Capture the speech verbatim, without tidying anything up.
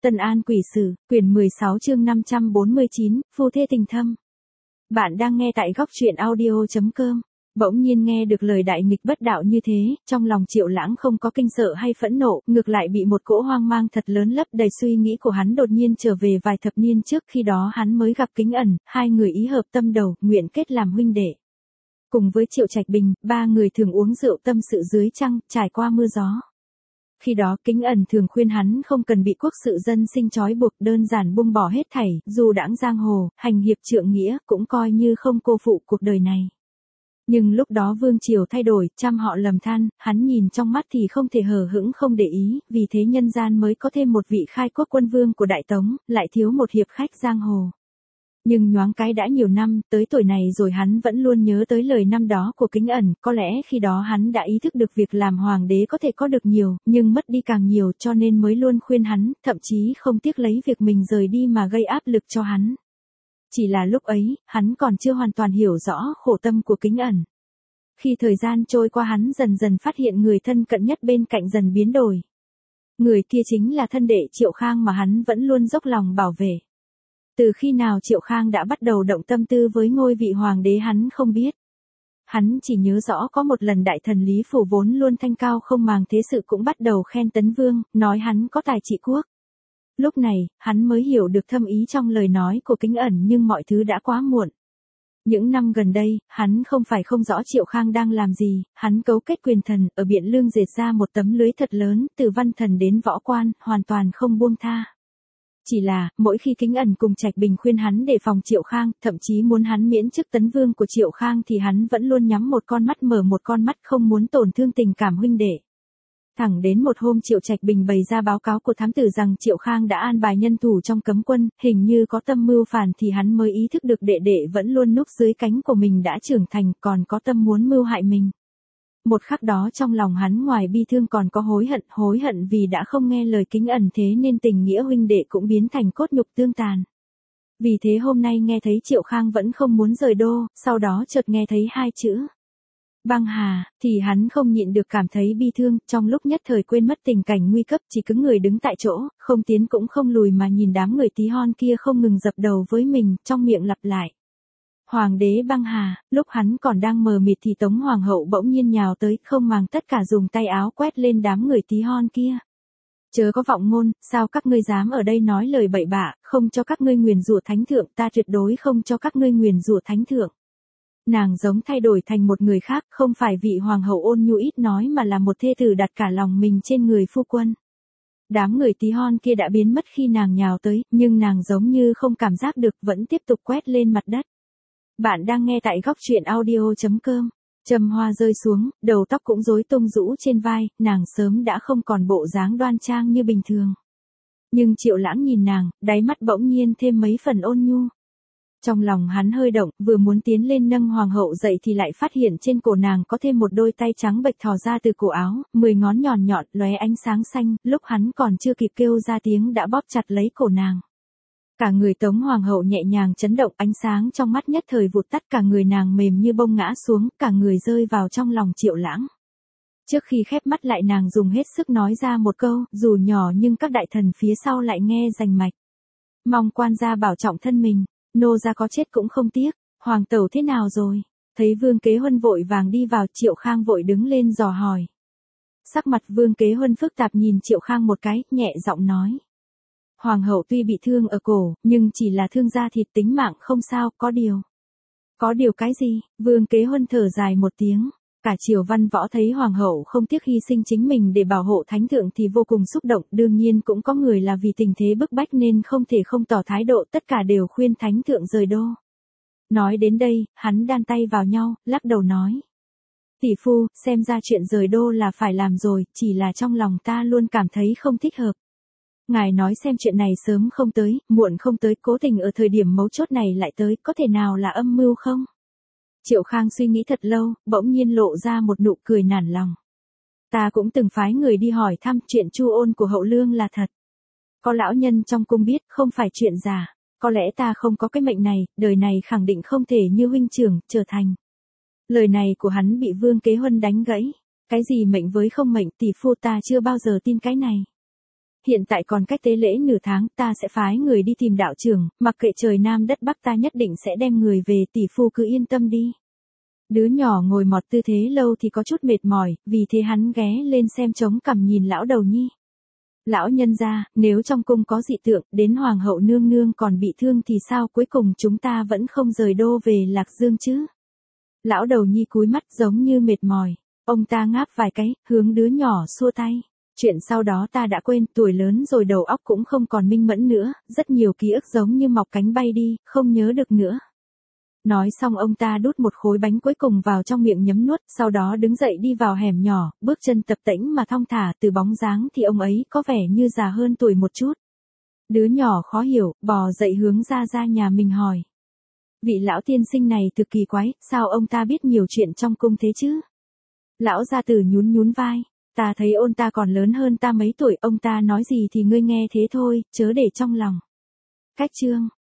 Tân An Quỷ Sử, quyển mười sáu chương năm trăm bốn mươi chín, phu thê tình thâm. Bạn đang nghe tại góc truyện audio chấm com. Bỗng nhiên nghe được lời đại nghịch bất đạo như thế, trong lòng Triệu Lãng không có kinh sợ hay phẫn nộ, ngược lại bị một cỗ hoang mang thật lớn lấp đầy suy nghĩ của hắn đột nhiên trở về vài thập niên trước khi đó hắn mới gặp Kính Ẩn, hai người ý hợp tâm đầu, nguyện kết làm huynh đệ. Cùng với Triệu Trạch Bình, ba người thường uống rượu tâm sự dưới trăng, trải qua mưa gió. Khi đó Kính Ẩn thường khuyên hắn không cần bị quốc sự dân sinh trói buộc, đơn giản buông bỏ hết thảy, dù đãng giang hồ, hành hiệp trượng nghĩa, cũng coi như không cô phụ cuộc đời này. Nhưng lúc đó vương triều thay đổi, trăm họ lầm than, hắn nhìn trong mắt thì không thể hờ hững không để ý, vì thế nhân gian mới có thêm một vị khai quốc quân vương của Đại Tống, lại thiếu một hiệp khách giang hồ. Nhưng nhoáng cái đã nhiều năm, tới tuổi này rồi hắn vẫn luôn nhớ tới lời năm đó của Kính Ẩn, có lẽ khi đó hắn đã ý thức được việc làm hoàng đế có thể có được nhiều, nhưng mất đi càng nhiều cho nên mới luôn khuyên hắn, thậm chí không tiếc lấy việc mình rời đi mà gây áp lực cho hắn. Chỉ là lúc ấy, hắn còn chưa hoàn toàn hiểu rõ khổ tâm của Kính Ẩn. Khi thời gian trôi qua hắn dần dần phát hiện người thân cận nhất bên cạnh dần biến đổi. Người kia chính là thân đệ Triệu Khang mà hắn vẫn luôn dốc lòng bảo vệ. Từ khi nào Triệu Khang đã bắt đầu động tâm tư với ngôi vị hoàng đế hắn không biết. Hắn chỉ nhớ rõ có một lần đại thần Lý Phủ vốn luôn thanh cao không màng thế sự cũng bắt đầu khen Tấn Vương, nói hắn có tài trị quốc. Lúc này, hắn mới hiểu được thâm ý trong lời nói của Kính Ẩn nhưng mọi thứ đã quá muộn. Những năm gần đây, hắn không phải không rõ Triệu Khang đang làm gì, hắn cấu kết quyền thần, ở Biện Lương dệt ra một tấm lưới thật lớn, từ văn thần đến võ quan, hoàn toàn không buông tha. Chỉ là, mỗi khi Kính Ẩn cùng Trạch Bình khuyên hắn đề phòng Triệu Khang, thậm chí muốn hắn miễn chức tấn vương của Triệu Khang thì hắn vẫn luôn nhắm một con mắt mở một con mắt không muốn tổn thương tình cảm huynh đệ. Thẳng đến một hôm Triệu Trạch Bình bày ra báo cáo của thám tử rằng Triệu Khang đã an bài nhân thủ trong cấm quân, hình như có tâm mưu phản thì hắn mới ý thức được đệ đệ vẫn luôn núp dưới cánh của mình đã trưởng thành còn có tâm muốn mưu hại mình. Một khắc đó trong lòng hắn ngoài bi thương còn có hối hận, hối hận vì đã không nghe lời Kính Ẩn thế nên tình nghĩa huynh đệ cũng biến thành cốt nhục tương tàn. Vì thế hôm nay nghe thấy Triệu Khang vẫn không muốn rời đô, sau đó chợt nghe thấy hai chữ băng hà, thì hắn không nhịn được cảm thấy bi thương, trong lúc nhất thời quên mất tình cảnh nguy cấp chỉ cứng người đứng tại chỗ, không tiến cũng không lùi mà nhìn đám người tí hon kia không ngừng dập đầu với mình, trong miệng lặp lại. Hoàng đế băng hà, lúc hắn còn đang mờ mịt thì Tống Hoàng hậu bỗng nhiên nhào tới, không màng tất cả dùng tay áo quét lên đám người tí hon kia. Chớ có vọng ngôn, sao các ngươi dám ở đây nói lời bậy bạ, không cho các ngươi nguyền rủa thánh thượng, ta tuyệt đối không cho các ngươi nguyền rủa thánh thượng. Nàng giống thay đổi thành một người khác, không phải vị hoàng hậu ôn nhu ít nói mà là một thê tử đặt cả lòng mình trên người phu quân. Đám người tí hon kia đã biến mất khi nàng nhào tới, nhưng nàng giống như không cảm giác được vẫn tiếp tục quét lên mặt đất. Bạn đang nghe tại góc truyện audio chấm com. Trầm hoa rơi xuống, đầu tóc cũng rối tung rũ trên vai, nàng sớm đã không còn bộ dáng đoan trang như bình thường. Nhưng Triệu Lãng nhìn nàng, đáy mắt bỗng nhiên thêm mấy phần ôn nhu. Trong lòng hắn hơi động, vừa muốn tiến lên nâng hoàng hậu dậy thì lại phát hiện trên cổ nàng có thêm một đôi tay trắng bệch thò ra từ cổ áo, mười ngón nhọn nhọn lóe ánh sáng xanh, lúc hắn còn chưa kịp kêu ra tiếng đã bóp chặt lấy cổ nàng. Cả người Tống Hoàng hậu nhẹ nhàng chấn động, ánh sáng trong mắt nhất thời vụt tắt, cả người nàng mềm như bông ngã xuống, cả người rơi vào trong lòng Triệu Lãng. Trước khi khép mắt lại nàng dùng hết sức nói ra một câu, dù nhỏ nhưng các đại thần phía sau lại nghe rành mạch. Mong quan gia bảo trọng thân mình, nô gia có chết cũng không tiếc, hoàng tẩu thế nào rồi? Thấy Vương Kế Huân vội vàng đi vào, Triệu Khang vội đứng lên dò hỏi. Sắc mặt Vương Kế Huân phức tạp nhìn Triệu Khang một cái, nhẹ giọng nói. Hoàng hậu tuy bị thương ở cổ, nhưng chỉ là thương da thịt, tính mạng không sao, có điều. Có điều cái gì? Vương Kế Huân thở dài một tiếng. Cả triều văn võ thấy hoàng hậu không tiếc hy sinh chính mình để bảo hộ thánh thượng thì vô cùng xúc động, đương nhiên cũng có người là vì tình thế bức bách nên không thể không tỏ thái độ, tất cả đều khuyên thánh thượng rời đô. Nói đến đây, hắn đan tay vào nhau, lắc đầu nói. Tỷ phu, xem ra chuyện rời đô là phải làm rồi, chỉ là trong lòng ta luôn cảm thấy không thích hợp. Ngài nói xem chuyện này sớm không tới, muộn không tới, cố tình ở thời điểm mấu chốt này lại tới, có thể nào là âm mưu không? Triệu Khang suy nghĩ thật lâu, bỗng nhiên lộ ra một nụ cười nản lòng. Ta cũng từng phái người đi hỏi thăm, chuyện Chu Ôn của Hậu Lương là thật. Có lão nhân trong cung biết, không phải chuyện giả. Có lẽ ta không có cái mệnh này, đời này khẳng định không thể như huynh trưởng, trở thành. Lời này của hắn bị Vương Kế Huân đánh gãy. Cái gì mệnh với không mệnh, tỷ phu, ta chưa bao giờ tin cái này. hiện tại còn cách tế lễ nửa tháng, ta sẽ phái người đi tìm đạo trưởng, mặc kệ trời nam đất bắc ta nhất định sẽ đem người về, tỷ phu cứ yên tâm đi. Đứa nhỏ ngồi mọt tư thế lâu thì có chút mệt mỏi, vì thế hắn ghé lên xem chống cằm nhìn lão đầu nhi. Lão nhân gia, nếu trong cung có dị tượng, đến hoàng hậu nương nương còn bị thương thì sao, cuối cùng chúng ta vẫn không rời đô về Lạc Dương chứ? Lão đầu nhi cúi mắt giống như mệt mỏi. Ông ta ngáp vài cái, hướng đứa nhỏ xua tay. Chuyện sau đó ta đã quên, tuổi lớn rồi đầu óc cũng không còn minh mẫn nữa, rất nhiều ký ức giống như mọc cánh bay đi, không nhớ được nữa. Nói xong ông ta đút một khối bánh cuối cùng vào trong miệng nhấm nuốt, sau đó đứng dậy đi vào hẻm nhỏ, bước chân tập tễnh mà thong thả, từ bóng dáng thì ông ấy có vẻ như già hơn tuổi một chút. Đứa nhỏ khó hiểu, bò dậy hướng ra ra nhà mình hỏi. Vị lão tiên sinh này thực kỳ quái, sao ông ta biết nhiều chuyện trong cung thế chứ? Lão gia tử nhún nhún vai, ta thấy ôn ta còn lớn hơn ta mấy tuổi, ông ta nói gì thì ngươi nghe thế thôi, chớ để trong lòng. Cách chương